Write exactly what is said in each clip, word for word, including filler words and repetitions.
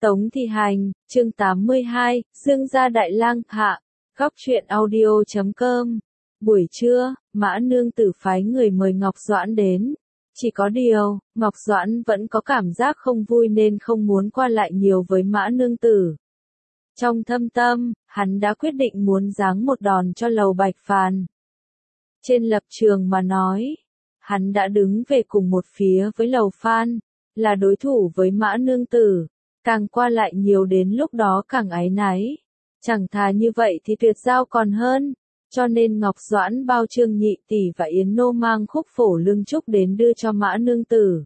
Tống Thi Hành, chương tám mươi hai, Dương gia đại lang hạ, góc truyện audio chấm com. Buổi trưa, Mã Nương Tử phái người mời Ngọc Doãn đến. Chỉ có điều, Ngọc Doãn vẫn có cảm giác không vui nên không muốn qua lại nhiều với Mã Nương Tử. Trong thâm tâm, hắn đã quyết định muốn giáng một đòn cho Lầu Bạch Phàn. Trên lập trường mà nói, hắn đã đứng về cùng một phía với Lầu Phan, là đối thủ với Mã Nương Tử. Càng qua lại nhiều đến lúc đó càng áy náy. Chẳng thà như vậy thì tuyệt giao còn hơn. Cho nên Ngọc Doãn bao Trương Nhị Tỷ và Yến Nô mang khúc phổ lương trúc đến đưa cho Mã Nương Tử.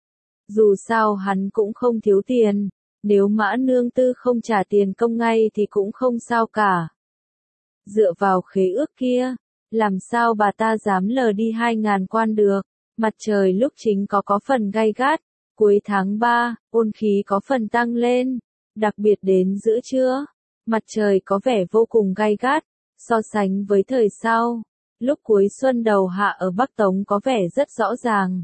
Dù sao hắn cũng không thiếu tiền. Nếu Mã Nương Tử không trả tiền công ngay thì cũng không sao cả. Dựa vào khế ước kia, làm sao bà ta dám lờ đi hai ngàn quan được. Mặt trời lúc chính có có phần gay gắt. Cuối tháng ba, ôn khí có phần tăng lên, đặc biệt đến giữa trưa, mặt trời có vẻ vô cùng gay gắt, so sánh với thời sau, lúc cuối xuân đầu hạ ở Bắc Tống có vẻ rất rõ ràng.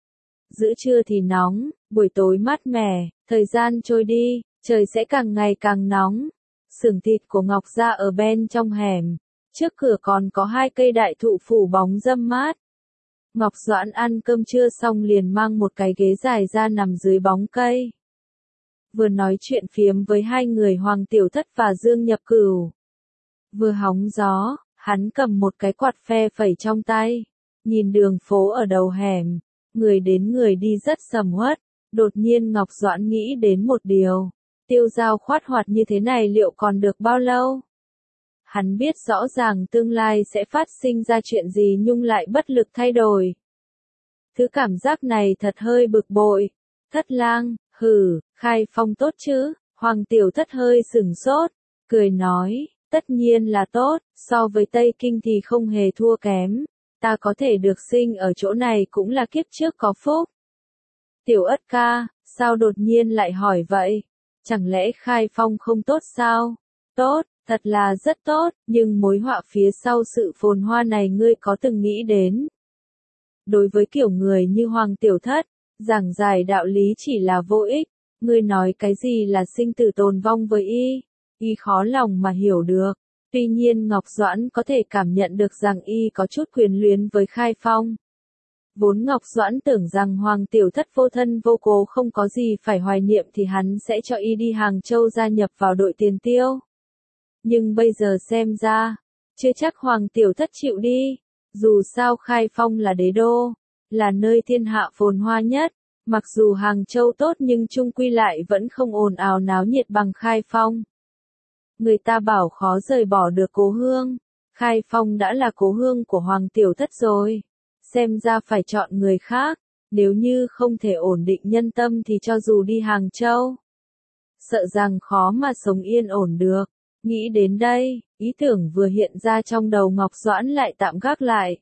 Giữa trưa thì nóng, buổi tối mát mẻ, thời gian trôi đi, trời sẽ càng ngày càng nóng. Xưởng thịt của Ngọc gia ở bên trong hẻm, trước cửa còn có hai cây đại thụ phủ bóng râm mát. Ngọc Doãn ăn cơm trưa xong liền mang một cái ghế dài ra nằm dưới bóng cây. Vừa nói chuyện phiếm với hai người Hoàng Tiểu Thất và Dương Nhập Cửu. Vừa hóng gió, hắn cầm một cái quạt phe phẩy trong tay. Nhìn đường phố ở đầu hẻm, người đến người đi rất sầm uất. Đột nhiên Ngọc Doãn nghĩ đến một điều. Tiêu Giao khoát hoạt như thế này liệu còn được bao lâu? Hắn biết rõ ràng tương lai sẽ phát sinh ra chuyện gì nhưng lại bất lực thay đổi. Thứ cảm giác này thật hơi bực bội. Thất lang, hừ, khai phong tốt chứ? Hoàng Tiểu Thất hơi sửng sốt, cười nói, tất nhiên là tốt, so với Tây Kinh thì không hề thua kém. Ta có thể được sinh ở chỗ này cũng là kiếp trước có phúc. Tiểu Ất ca, sao đột nhiên lại hỏi vậy? Chẳng lẽ khai phong không tốt sao? Tốt. Thật là rất tốt, nhưng mối họa phía sau sự phồn hoa này ngươi có từng nghĩ đến. Đối với kiểu người như Hoàng Tiểu Thất, giảng giải đạo lý chỉ là vô ích, ngươi nói cái gì là sinh tử tồn vong với y, y khó lòng mà hiểu được. Tuy nhiên Ngọc Doãn có thể cảm nhận được rằng y có chút quyền luyến với Khai Phong. Vốn Ngọc Doãn tưởng rằng Hoàng Tiểu Thất vô thân vô cố không có gì phải hoài niệm thì hắn sẽ cho y đi Hàng Châu gia nhập vào đội tiền tiêu. Nhưng bây giờ xem ra, chưa chắc Hoàng Tiểu Thất chịu đi. Dù sao Khai Phong là đế đô, là nơi thiên hạ phồn hoa nhất. Mặc dù Hàng Châu tốt nhưng chung quy lại vẫn không ồn ào náo nhiệt bằng Khai Phong. Người ta bảo khó rời bỏ được cố hương. Khai Phong đã là cố hương của Hoàng Tiểu Thất rồi. Xem ra phải chọn người khác. Nếu như không thể ổn định nhân tâm thì cho dù đi Hàng Châu, sợ rằng khó mà sống yên ổn được. Nghĩ đến đây, ý tưởng vừa hiện ra trong đầu Ngọc Doãn lại tạm gác lại.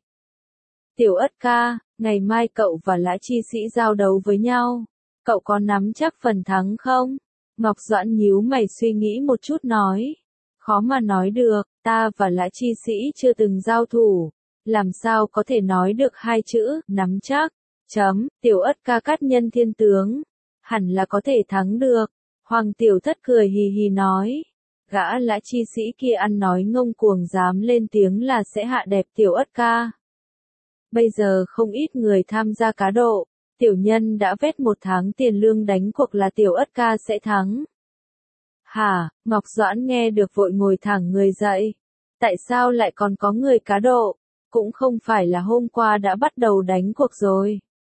Tiểu Ất ca, ngày mai cậu và Lã Chi Sĩ giao đấu với nhau. Cậu có nắm chắc phần thắng không? Ngọc Doãn nhíu mày suy nghĩ một chút nói. Khó mà nói được, ta và Lã Chi Sĩ chưa từng giao thủ. Làm sao có thể nói được hai chữ, nắm chắc. Chấm, Tiểu Ất ca cát nhân thiên tướng. Hẳn là có thể thắng được. Hoàng Tiểu Thất cười hì hì nói. Gã Lã Chi Sĩ kia ăn nói ngông cuồng dám lên tiếng là sẽ hạ đẹp Tiểu Ất ca. Bây giờ không ít người tham gia cá độ, tiểu nhân đã vét một tháng tiền lương đánh cuộc là Tiểu Ất ca sẽ thắng. Hả, Ngọc Doãn nghe được vội ngồi thẳng người dậy. Tại sao lại còn có người cá độ? Cũng không phải là hôm qua đã bắt đầu đánh cuộc rồi.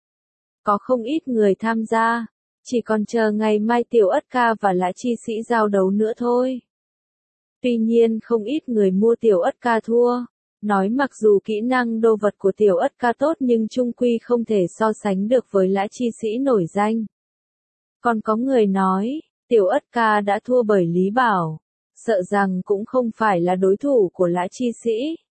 Có không ít người tham gia, chỉ còn chờ ngày mai Tiểu Ất ca và Lã Chi Sĩ giao đấu nữa thôi. Tuy nhiên không ít người mua Tiểu Ất ca thua, nói mặc dù kỹ năng đô vật của Tiểu Ất ca tốt nhưng chung quy không thể so sánh được với Lã Chi Sĩ nổi danh. Còn có người nói, Tiểu Ất ca đã thua bởi Lý Bảo, sợ rằng cũng không phải là đối thủ của Lã Chi Sĩ.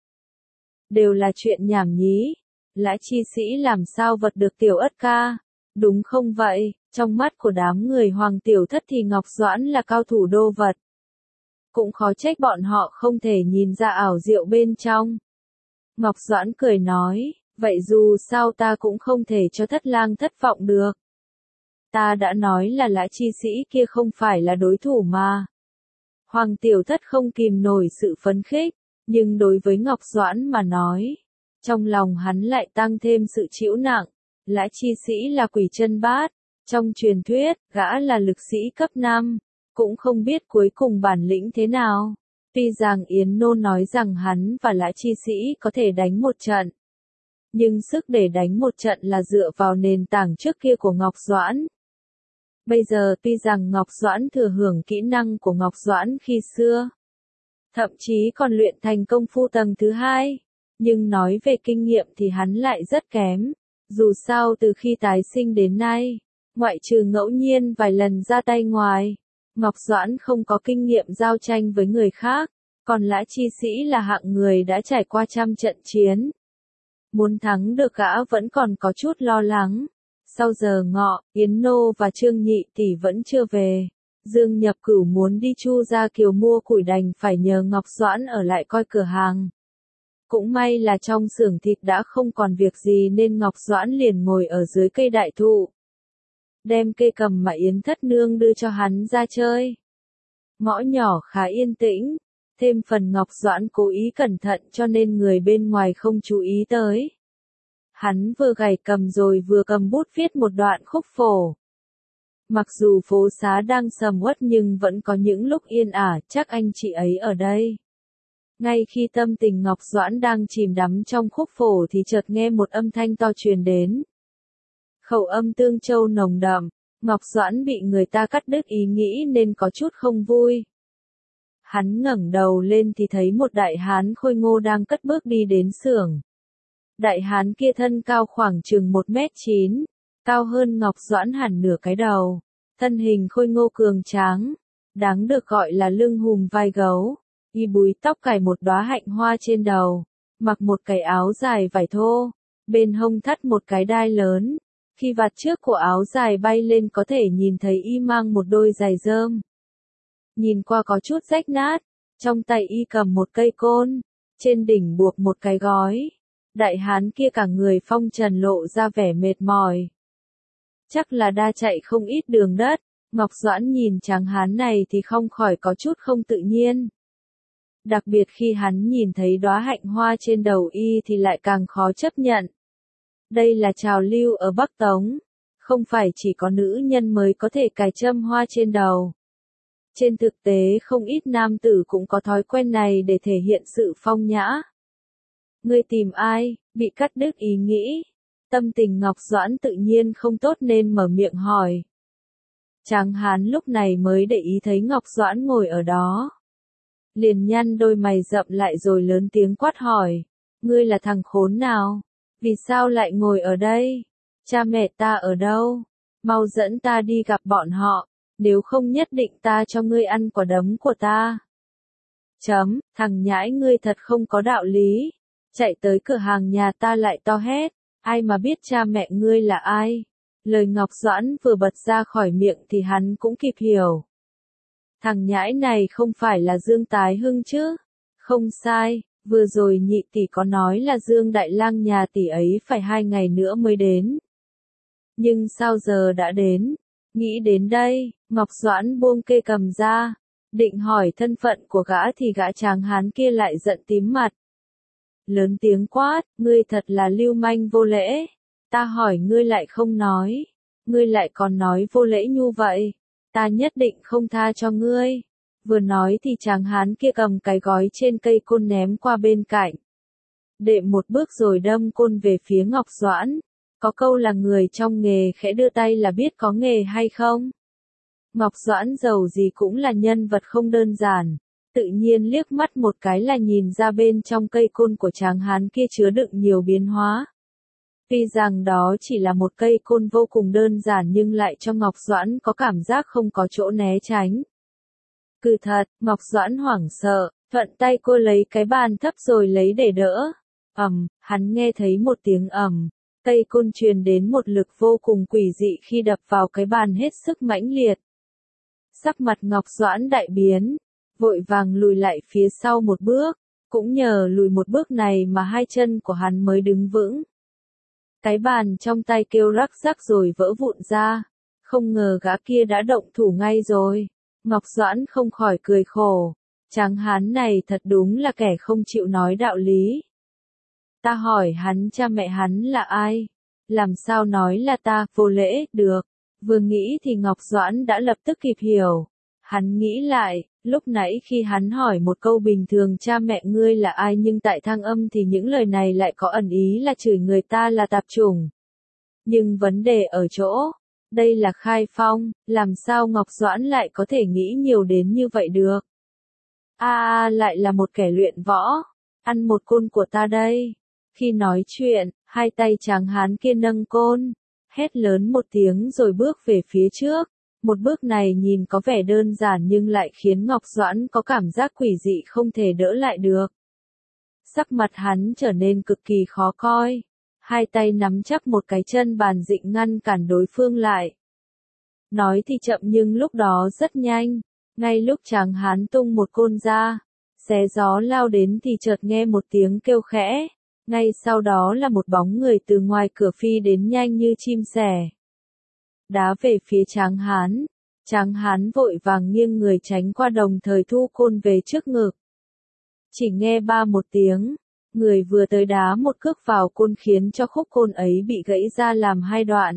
Đều là chuyện nhảm nhí, Lã Chi Sĩ làm sao vật được Tiểu Ất ca, đúng không vậy? Trong mắt của đám người Hoàng Tiểu Thất thì Ngọc Doãn là cao thủ đô vật. Cũng khó trách bọn họ không thể nhìn ra ảo diệu bên trong. Ngọc Doãn cười nói, vậy dù sao ta cũng không thể cho Thất lang thất vọng được. Ta đã nói là Lã chi sĩ kia không phải là đối thủ mà. Hoàng tiểu thất không kìm nổi sự phấn khích, nhưng đối với Ngọc Doãn mà nói, trong lòng hắn lại tăng thêm sự chịu nặng. Lã chi sĩ là quỷ chân bát, trong truyền thuyết, gã là lực sĩ cấp năm, cũng không biết cuối cùng bản lĩnh thế nào. Tuy rằng Yến Nô nói rằng hắn và Lã chi sĩ có thể đánh một trận, nhưng sức để đánh một trận là dựa vào nền tảng trước kia của Ngọc Doãn. Bây giờ tuy rằng Ngọc Doãn thừa hưởng kỹ năng của Ngọc Doãn khi xưa, thậm chí còn luyện thành công phu tầng thứ hai, nhưng nói về kinh nghiệm thì hắn lại rất kém. Dù sao từ khi tái sinh đến nay, ngoại trừ ngẫu nhiên vài lần ra tay ngoài, Ngọc Doãn không có kinh nghiệm giao tranh với người khác, còn Lã chi sĩ là hạng người đã trải qua trăm trận chiến. Muốn thắng được gã vẫn còn có chút lo lắng. Sau giờ ngọ, Yến Nô và Trương Nhị tỷ vẫn chưa về. Dương Nhập Cửu muốn đi Chu Gia Kiều mua củi đành phải nhờ Ngọc Doãn ở lại coi cửa hàng. Cũng may là trong xưởng thịt đã không còn việc gì nên Ngọc Doãn liền ngồi ở dưới cây đại thụ, đem cây cầm mà Yến Thất Nương đưa cho hắn ra chơi. Ngõ nhỏ khá yên tĩnh, thêm phần Ngọc Doãn cố ý cẩn thận cho nên người bên ngoài không chú ý tới. Hắn vừa gảy cầm rồi vừa cầm bút viết một đoạn khúc phổ. Mặc dù phố xá đang sầm uất nhưng vẫn có những lúc yên ả, chắc anh chị ấy ở đây. Ngay khi tâm tình Ngọc Doãn đang chìm đắm trong khúc phổ thì chợt nghe một âm thanh to truyền đến. Khẩu âm Tương Châu nồng đậm, Ngọc Doãn bị người ta cắt đứt ý nghĩ nên có chút không vui. Hắn ngẩng đầu lên thì thấy một đại hán khôi ngô đang cất bước đi đến xưởng. Đại hán kia thân cao khoảng chừng một mét chín, cao hơn Ngọc Doãn hẳn nửa cái đầu, thân hình khôi ngô cường tráng, đáng được gọi là lưng hùm vai gấu. Y búi tóc cài một đóa hạnh hoa trên đầu, mặc một cái áo dài vải thô, bên hông thắt một cái đai lớn. Khi vạt trước của áo dài bay lên có thể nhìn thấy y mang một đôi giày rơm. Nhìn qua có chút rách nát, trong tay y cầm một cây côn, trên đỉnh buộc một cái gói. Đại hán kia cả người phong trần lộ ra vẻ mệt mỏi. Chắc là đa chạy không ít đường đất, Ngọc Doãn nhìn tráng hán này thì không khỏi có chút không tự nhiên. Đặc biệt khi hắn nhìn thấy đóa hạnh hoa trên đầu y thì lại càng khó chấp nhận. Đây là trào lưu ở Bắc Tống, không phải chỉ có nữ nhân mới có thể cài châm hoa trên đầu. Trên thực tế không ít nam tử cũng có thói quen này để thể hiện sự phong nhã. Ngươi tìm ai, bị cắt đứt ý nghĩ. Tâm tình Ngọc Doãn tự nhiên không tốt nên mở miệng hỏi. Tráng hán lúc này mới để ý thấy Ngọc Doãn ngồi ở đó. Liền nhăn đôi mày rậm lại rồi lớn tiếng quát hỏi. Ngươi là thằng khốn nào? Vì sao lại ngồi ở đây? Cha mẹ ta ở đâu? Mau dẫn ta đi gặp bọn họ, nếu không nhất định ta cho ngươi ăn quả đấm của ta. Chấm, thằng nhãi ngươi thật không có đạo lý. Chạy tới cửa hàng nhà ta lại to hét, ai mà biết cha mẹ ngươi là ai? Lời Ngọc Doãn vừa bật ra khỏi miệng thì hắn cũng kịp hiểu. Thằng nhãi này không phải là Dương Tái Hưng chứ? Không sai, vừa rồi nhị tỷ có nói là Dương Đại Lang nhà tỷ ấy phải hai ngày nữa mới đến. Nhưng sao giờ đã đến? Nghĩ đến đây, Ngọc Doãn buông cây cầm ra, định hỏi thân phận của gã thì gã tráng hán kia lại giận tím mặt. Lớn tiếng quát, ngươi thật là lưu manh vô lễ, ta hỏi ngươi lại không nói, ngươi lại còn nói vô lễ như vậy, ta nhất định không tha cho ngươi. Vừa nói thì tráng hán kia cầm cái gói trên cây côn ném qua bên cạnh. Đệm một bước rồi đâm côn về phía Ngọc Doãn. Có câu là người trong nghề khẽ đưa tay là biết có nghề hay không? Ngọc Doãn dầu gì cũng là nhân vật không đơn giản. Tự nhiên liếc mắt một cái là nhìn ra bên trong cây côn của tráng hán kia chứa đựng nhiều biến hóa. Tuy rằng đó chỉ là một cây côn vô cùng đơn giản nhưng lại cho Ngọc Doãn có cảm giác không có chỗ né tránh. Cứ thật, Ngọc Doãn hoảng sợ, thuận tay cô lấy cái bàn thấp rồi lấy để đỡ. Ầm, hắn nghe thấy một tiếng ầm, cây côn truyền đến một lực vô cùng quỷ dị khi đập vào cái bàn hết sức mãnh liệt. Sắc mặt Ngọc Doãn đại biến, vội vàng lùi lại phía sau một bước, cũng nhờ lùi một bước này mà hai chân của hắn mới đứng vững. Cái bàn trong tay kêu rắc rắc rồi vỡ vụn ra, Không ngờ gã kia đã động thủ ngay rồi. Ngọc Doãn không khỏi cười khổ. Tráng hán này thật đúng là kẻ không chịu nói đạo lý. Ta hỏi hắn cha mẹ hắn là ai? Làm sao nói là ta, vô lễ, được. Vừa nghĩ thì Ngọc Doãn đã lập tức kịp hiểu. Hắn nghĩ lại, lúc nãy khi hắn hỏi một câu bình thường cha mẹ ngươi là ai nhưng tại Thăng Âm thì những lời này lại có ẩn ý là chửi người ta là tạp chủng. Nhưng vấn đề ở chỗ, đây là Khai Phong, làm sao Ngọc Doãn lại có thể nghĩ nhiều đến như vậy được? A à, lại là một kẻ luyện võ, ăn một côn của ta đây. Khi nói chuyện, hai tay tráng hán kia nâng côn, hét lớn một tiếng rồi bước về phía trước. Một bước này nhìn có vẻ đơn giản nhưng lại khiến Ngọc Doãn có cảm giác quỷ dị không thể đỡ lại được. Sắc mặt hắn trở nên cực kỳ khó coi. Hai tay nắm chắc một cái chân bàn dịnh ngăn cản đối phương lại. Nói thì chậm nhưng lúc đó rất nhanh. Ngay lúc tráng hán tung một côn ra, xé gió lao đến thì chợt nghe một tiếng kêu khẽ. Ngay sau đó là một bóng người từ ngoài cửa phi đến nhanh như chim sẻ. Đá về phía tráng hán. Tráng hán vội vàng nghiêng người tránh qua đồng thời thu côn về trước ngực. Chỉ nghe ba một tiếng, người vừa tới đá một cước vào côn khiến cho khúc côn ấy bị gãy ra làm hai đoạn.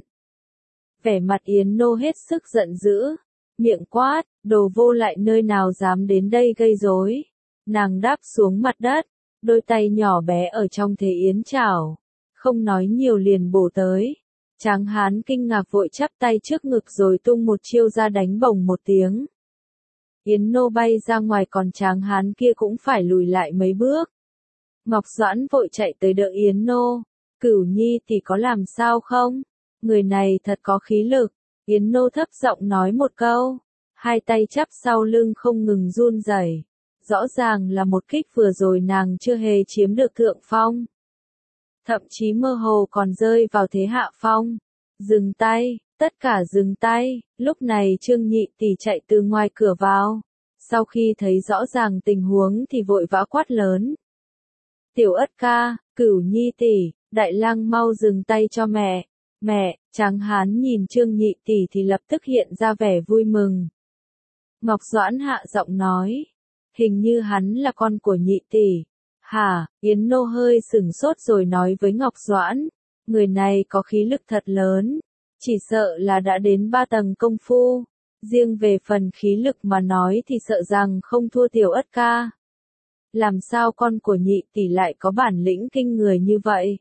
Vẻ mặt Yến Nô hết sức giận dữ, miệng quát, đồ vô lại nơi nào dám đến đây gây rối. Nàng đáp xuống mặt đất, đôi tay nhỏ bé ở trong thế yến chảo, không nói nhiều liền bổ tới. Tráng hán kinh ngạc vội chắp tay trước ngực rồi tung một chiêu ra đánh bổng một tiếng. Yến Nô bay ra ngoài còn tráng hán kia cũng phải lùi lại mấy bước. Ngọc Doãn vội chạy tới đỡ Yến Nô. Cửu Nhi thì có làm sao không? Người này thật có khí lực. Yến Nô thấp giọng nói một câu. Hai tay chắp sau lưng không ngừng run rẩy. Rõ ràng là một kích vừa rồi nàng chưa hề chiếm được thượng phong. Thậm chí mơ hồ còn rơi vào thế hạ phong. Dừng tay, tất cả dừng tay. Lúc này Trương Nhị tỷ chạy từ ngoài cửa vào. Sau khi thấy rõ ràng tình huống thì vội vã quát lớn. Tiểu Ất ca, Cửu Nhi tỷ, Đại Lang mau dừng tay cho mẹ. Mẹ, tráng hán nhìn Trương Nhị tỷ thì lập tức hiện ra vẻ vui mừng. Ngọc Doãn hạ giọng nói. Hình như hắn là con của Nhị tỷ. Hả, Yến Nô hơi sửng sốt rồi nói với Ngọc Doãn. Người này có khí lực thật lớn. Chỉ sợ là đã đến ba tầng công phu. Riêng về phần khí lực mà nói thì sợ rằng không thua Tiểu Ất ca. Làm sao con của Nhị tỷ lại có bản lĩnh kinh người như vậy?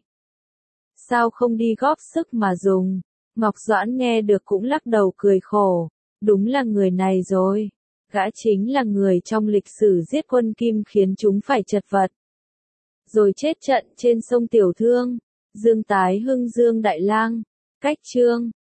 Sao không đi góp sức mà dùng? Ngọc Doãn nghe được cũng lắc đầu cười khổ. Đúng là người này rồi. Gã chính là người trong lịch sử giết quân Kim khiến chúng phải chật vật. Rồi chết trận trên sông Tiểu Thương. Dương Tái Hưng Dương Đại Lang. Cách chương